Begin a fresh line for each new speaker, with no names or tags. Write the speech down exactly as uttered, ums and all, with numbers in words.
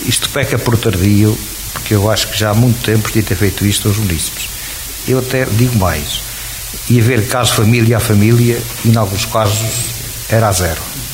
isto peca por tardio, porque eu acho que já há muito tempo podia ter feito isto aos munícipes. Eu até digo mais, ia haver caso família a família e, em alguns casos, era a zero.